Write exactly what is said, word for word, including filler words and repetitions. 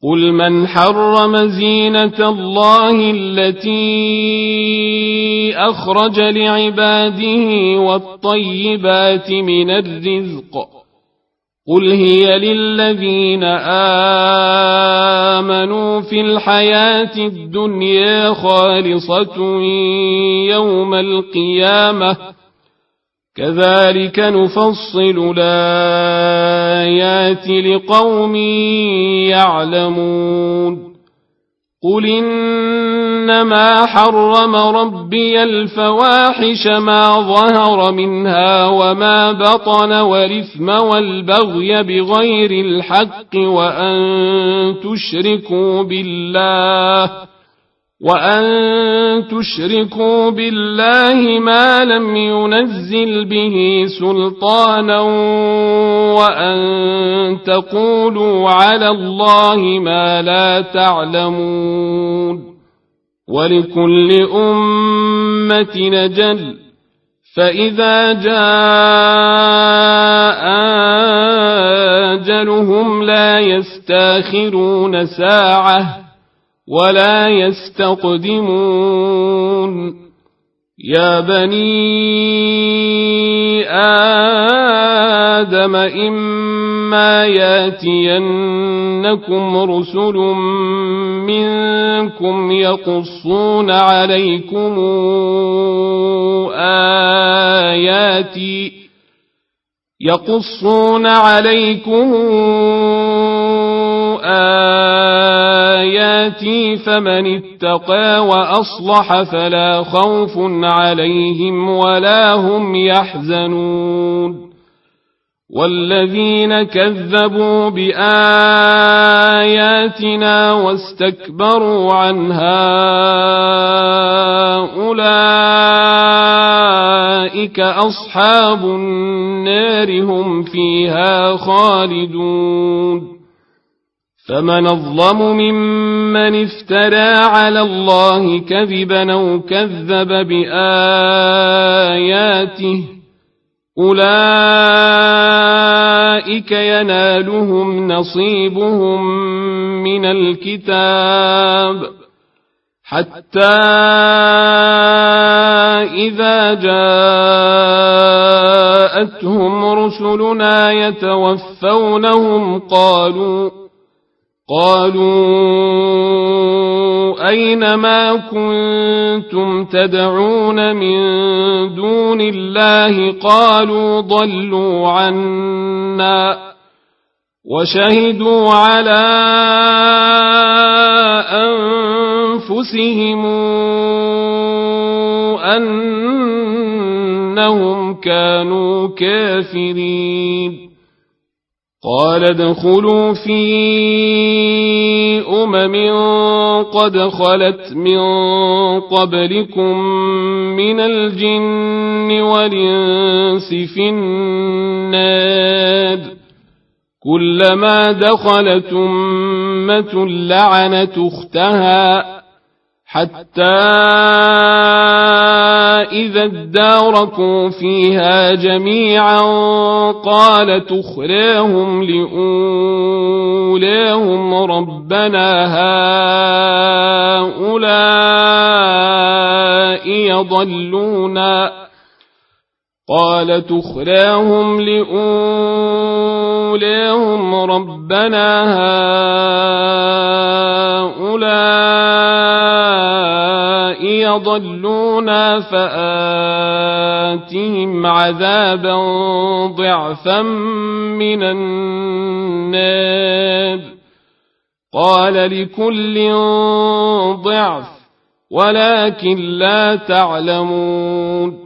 قل من حرم زينة الله التي أخرج لعباده والطيبات من الرزق قل هي للذين آمنوا في الحياة الدنيا خالصة يوم القيامة كذلك نفصل الآيات لقوم يعلمون قل إنما حرم ربي الفواحش ما ظهر منها وما بطن والإثم والبغي بغير الحق وأن تشركوا بالله وأن تشركوا بالله ما لم ينزل به سلطانا وأن تقولوا على الله ما لا تعلمون ولكل أمة نجل فإذا جاء أجلهم لا يستاخرون ساعة ولا يستقدمون يا بني آدم إما ياتينكم رسل منكم يقصون عليكم آياتي يقصون عليكم آياتي فمن اتقى وأصلح فلا خوف عليهم ولا هم يحزنون والذين كذبوا بآياتنا واستكبروا عنها أولئك أصحاب النار هم فيها خالدون فمن أظلم ممن افترى على الله كذبا أو كذب بآياته أولئك ينالهم نصيبهم من الكتاب حتى إذا جاءتهم رسلنا يتوفونهم قالوا قالوا أين ما كنتم تدعون من دون الله قالوا ضلوا عنا وشهدوا على أنفسهم أنهم كانوا كافرين قال ادخلوا في أمم قد خلت من قبلكم من الجن والإنس في النار كلما دخلت أمة لعنت أختها حتى إذا اداركوا فيها جميعا قالت أخراهم لأولاهم ربنا هؤلاء يضلونا قالت أخراهم لأولاهم ربنا هؤلاء يضلونا فآتهم عذابا ضعفا من النار قال لكل ضعف ولكن لا تعلمون